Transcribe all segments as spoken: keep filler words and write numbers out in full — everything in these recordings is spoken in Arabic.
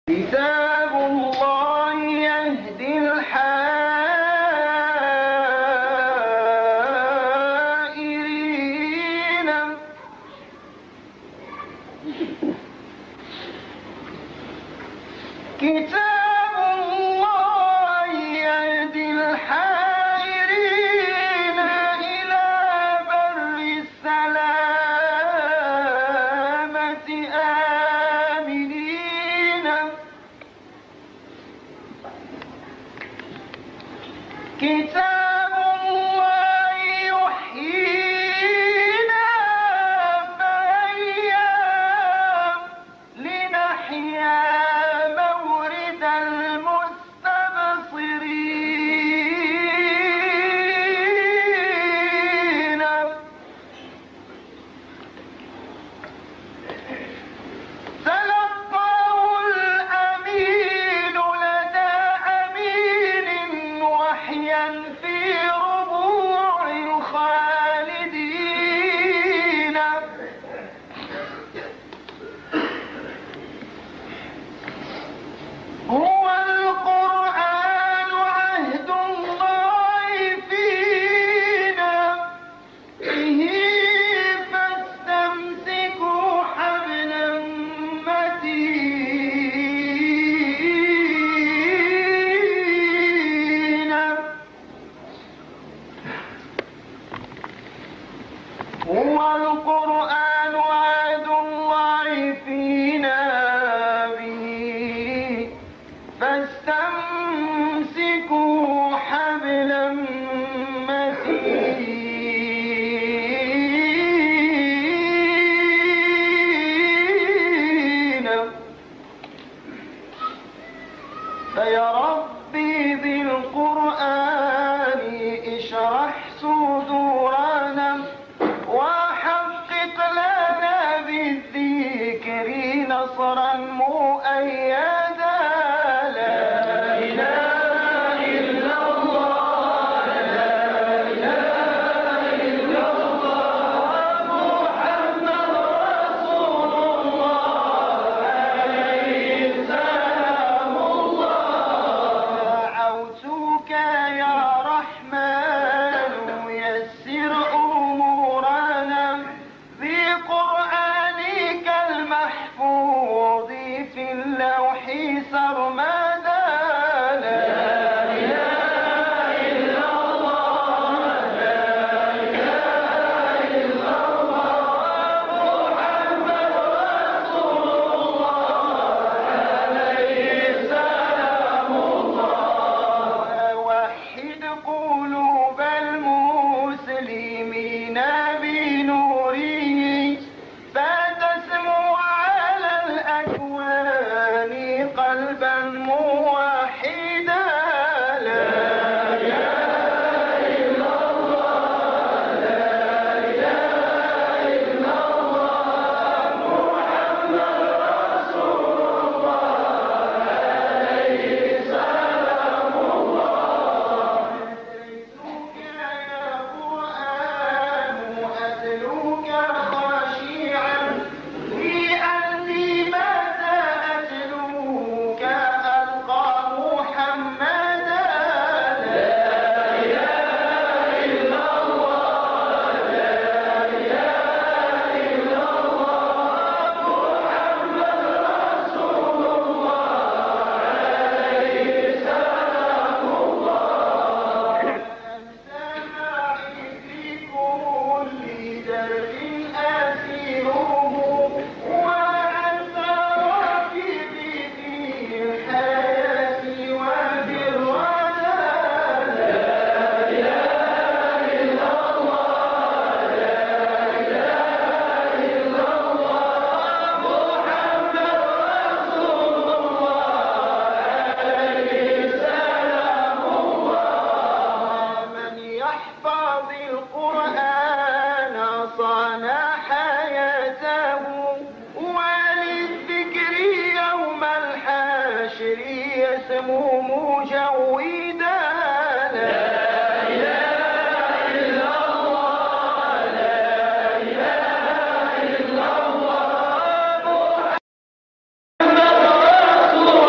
كتاب الله يهدي الحائرين. كتاب الله يهدي الحائرين إلى بر السلامة آمنين. كتاب الله يحيينا فهيا لنحيا مورد المستبصرين. تلقاه الأمين لدى أمين وحيا في ربوع الخالدين. هو القرآن عهد الله فينا به فاستمسكوا حبلا متينا. هو القرآن عهد الله فينا به فاستمسكوا حبلا متينا. فيا ربي بالقرآن اشرح صدورنا وحقق لنا بالذكر نصرا مؤيدا. لا إله إلا الله، لا إله إلا الله، محمد رسول الله عليه سلام الله. دعوتك يا رحمن يسر أمورنا بقرآنك المحفوظ في اللوح سرمدا. لا إله إلا الله، لا إله إلا الله، محمد رسول الله عليه سلام الله. وحد قلوب المسلمين بنوره فتسمو على الأكوان قلبا موحدا. لا إله إلا الله، لا إله إلا الله، محمد رسول الله عليه سلام الله. أتيتك يا قرآن أتلوك خاشعا لأني متى أتلوك ألقى محمدا. لا إله إلا الله، لا إله إلا الله، محمد رسول الله عليه سلام الله. أنت معي في كل درب أسيره وأنت رفيقي في الحياة وفي الردى. لا إله إلا الله، لا إله إلا الله، محمد رسول الله عليه سلام الله. من يحفظ القرآن صان حياته وللذكر يوم الحشر يسمو مجودا. لا إله إلا الله، لا إله إلا الله، محمد رسول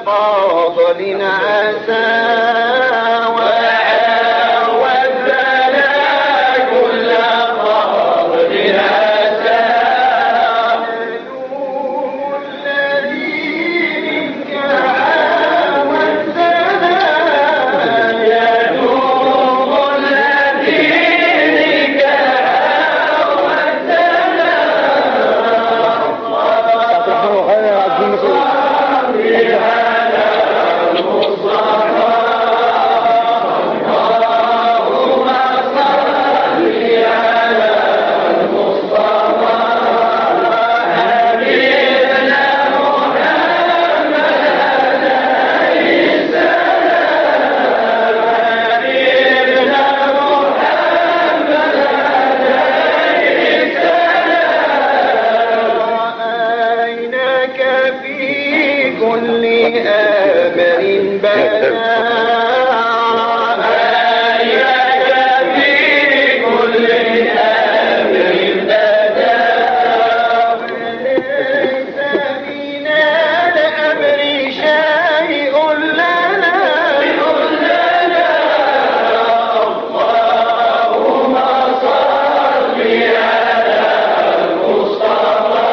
فاضل عسى وعاوزنا كل فاضل عسى نلوم الذي عاوزنا يلوم الذي كل آمر بدا آيك في كل آمر بدا وليس من الأمر شيء لنا اللهم صل على المصطفى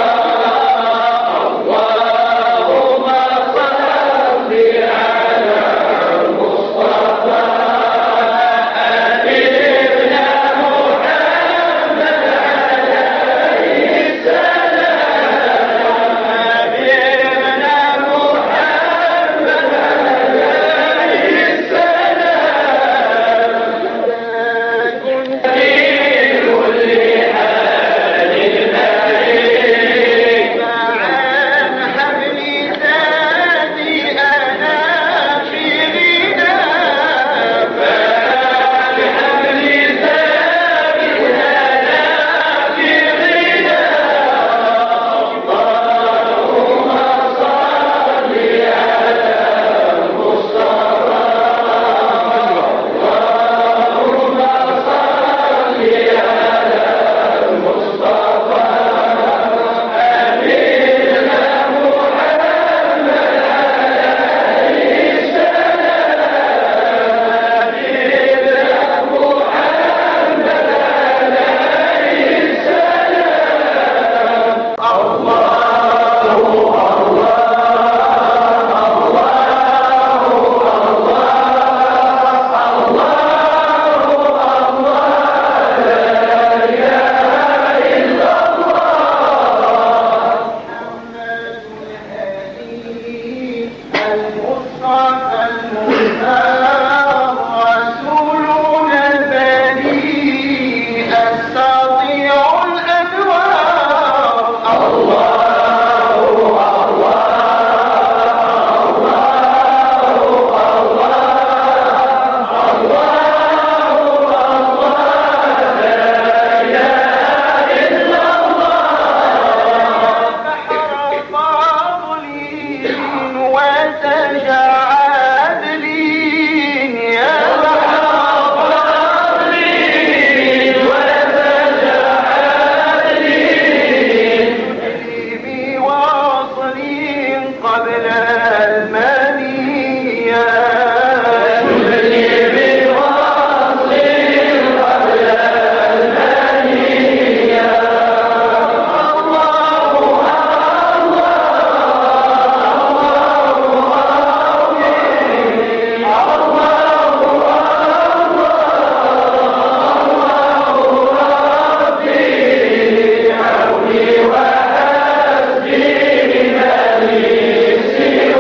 See you.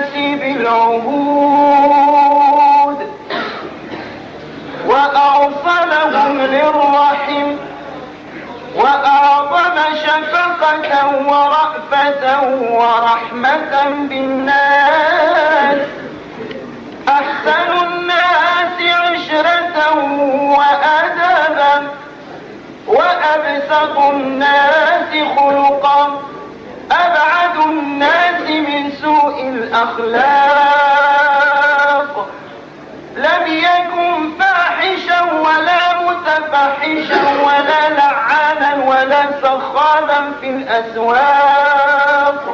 الناس بالعهود وأوصلهم للرحم وأعظم شفقة ورأفة ورحمة بالناس، أحسن الناس عشرة وأدبا وأبسط الناس خلقا، أبعد الناس من سوء الأخلاق، لم يكن فاحشا ولا متفحشا ولا لعانا ولا سخابا في الأسواق،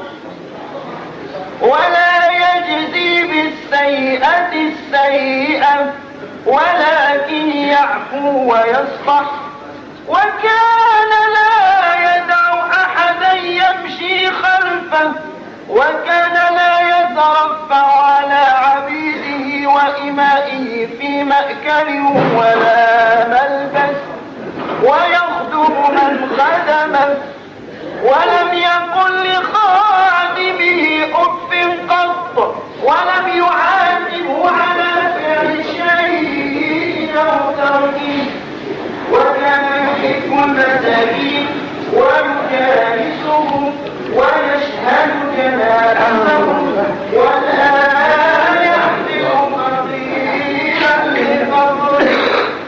ولا يجزي بالسيئة السيئة ولكن يعفو ويصفح، وكان لا يدع أحدا يمشي خلفه، وكان لا يترفع على عبيده وإمائه في مأكل ولا ملبس، ويخدم من خدمه، ولم يقل لخادمه أف قط، ولم يعاتبه على فعل شيء أو تركه، وكان يحب المساكين ويجالسهم ويشهد جنازتهم ولا يحمل قليلا لفضله.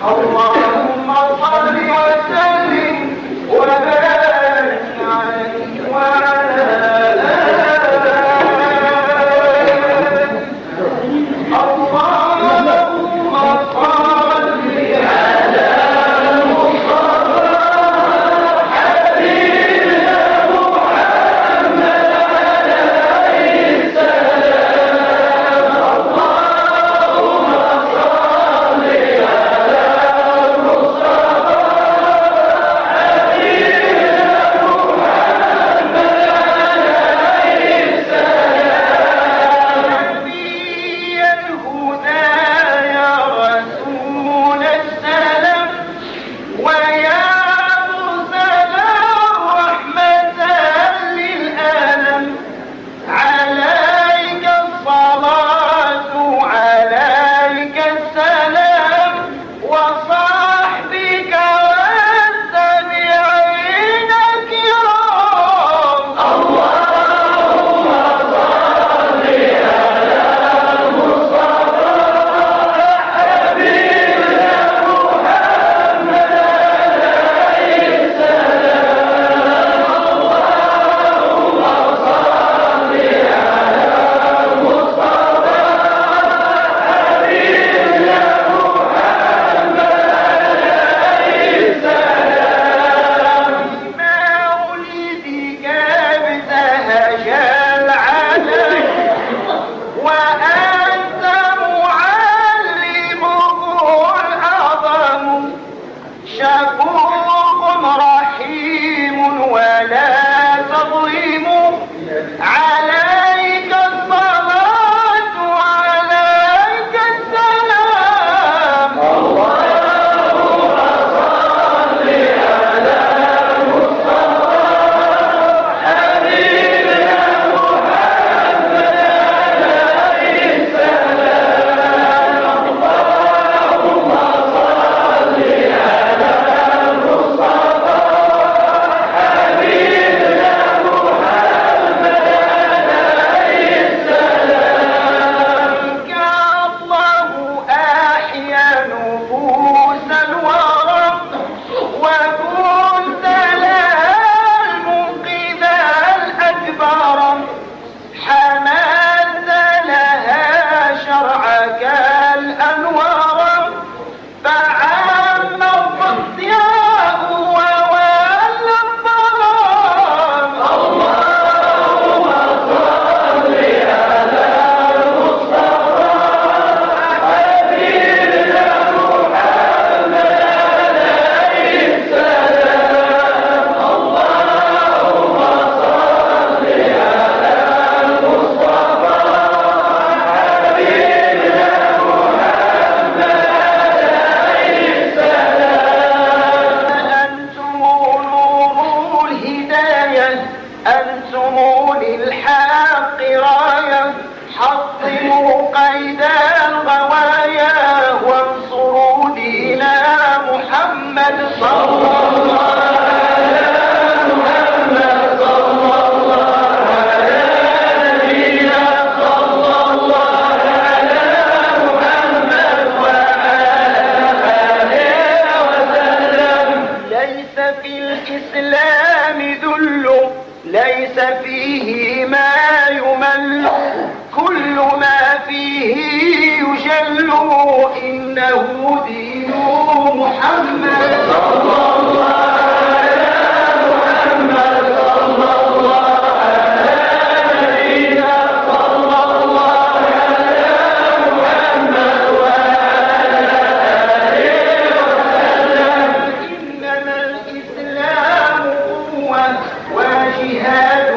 اللهم صل وسلم وبارك عليه. ليس فيه ما يمل كل ما فيه يجل إنه دين محمد صلى الله على محمد صلى الله على نبينا صلى الله على محمد وعلى آله وسلم إنما الإسلام قوة وجهاد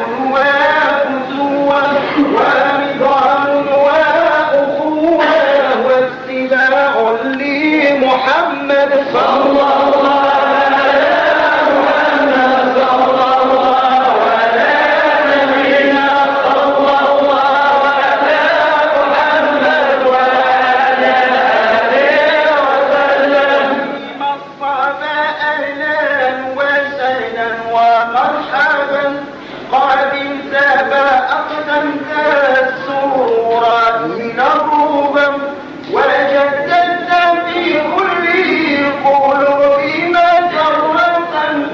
وفتوة ورضوان وأخوة واتباع لمحمد صلى الله على محمد صلى الله على نبينا صلى الله على محمد وعلى آله وسلم مصطفى أهلا وسهلا ومرحبا قد سبا أقدمت السرور من الربم وجددت في كل القلوب مسرة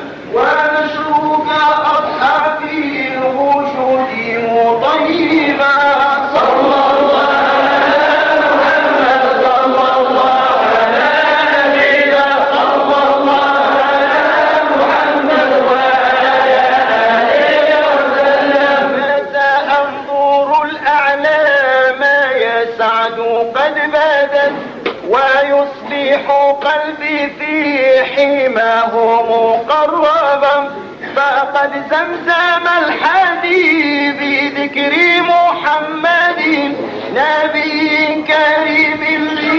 ونشرك أصحابي الوجود مطيبا صلى الله على محمد صلى الله على نبينا صلى الله على محمد وعلى آله وسلم متى أنظر الأعلى ما يسعد قد بدت ويصبح قلبي في حماه مقربا فقد زمزم الحديث بذكر محمد نبي كريم لي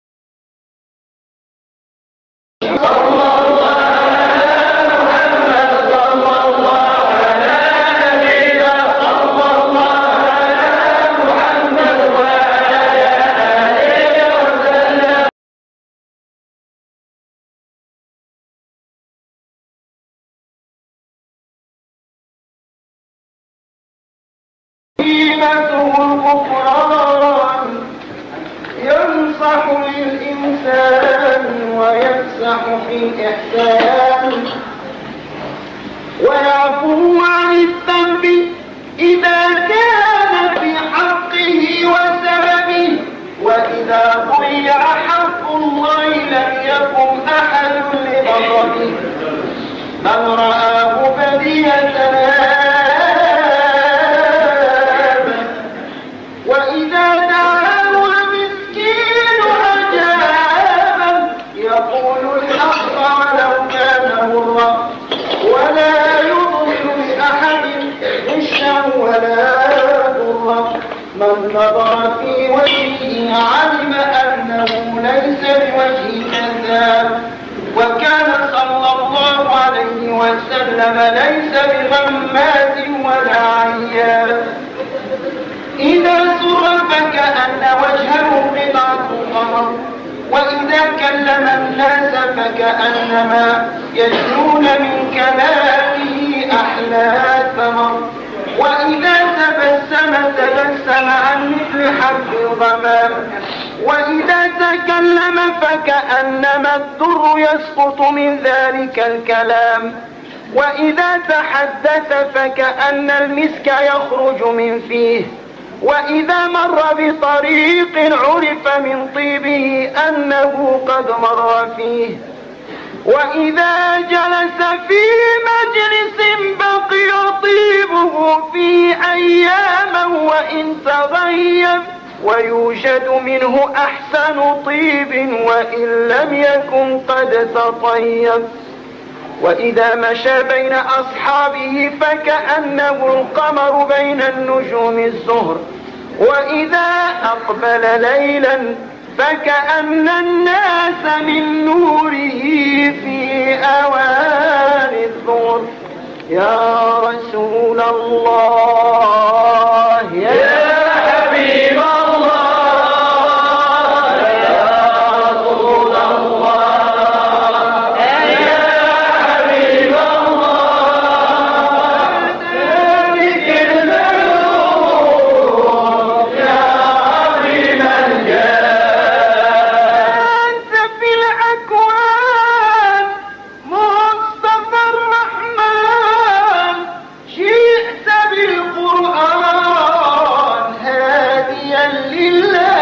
صلى الله على محمد صلى الله على نبينا صلى الله على محمد وعلى آله وسلم قيمته الغفران ينصح للإنسان ويفسح في الإحسان ويعفو عن الذنب إذا كان في حقه وسببه وإذا ضيع حق الله لم يكن أحد لبطله من رآه بديهة وإذا دعاه المسكين أجابه يقول الحق ولو كان مرا ولا يضل لأحد غشا ولا ضرا من نظر في وجهه علم أنه ليس بوجه كذاب وكان صلى الله عليه وسلم ليس بغماز ولا عياب إذا سر فكأن وجهه قطعة قمر وإذا كلم الناس فكأنما يجنون من كلامه أحلى ثمر وإذا تبسم تبسم عن مثل حب الغمام وإذا تكلم فكأنما الدر يسقط من ذلك الكلام وإذا تحدث فكأن المسك يخرج من فيه وإذا مر بطريق عرف من طيبه أنه قد مر فيه وإذا جلس في مجلس بقي طيبه في أياما وإن تغيب ويوجد منه أحسن طيب وإن لم يكن قد تطيب وإذا مشى بين أصحابه فكأنه القمر بين النجوم الزهر وإذا أقبل ليلا فكأن الناس من نوره في أوان الظهر يا رسول الله يا حبيب الله يا رسول الله يا هاديا لله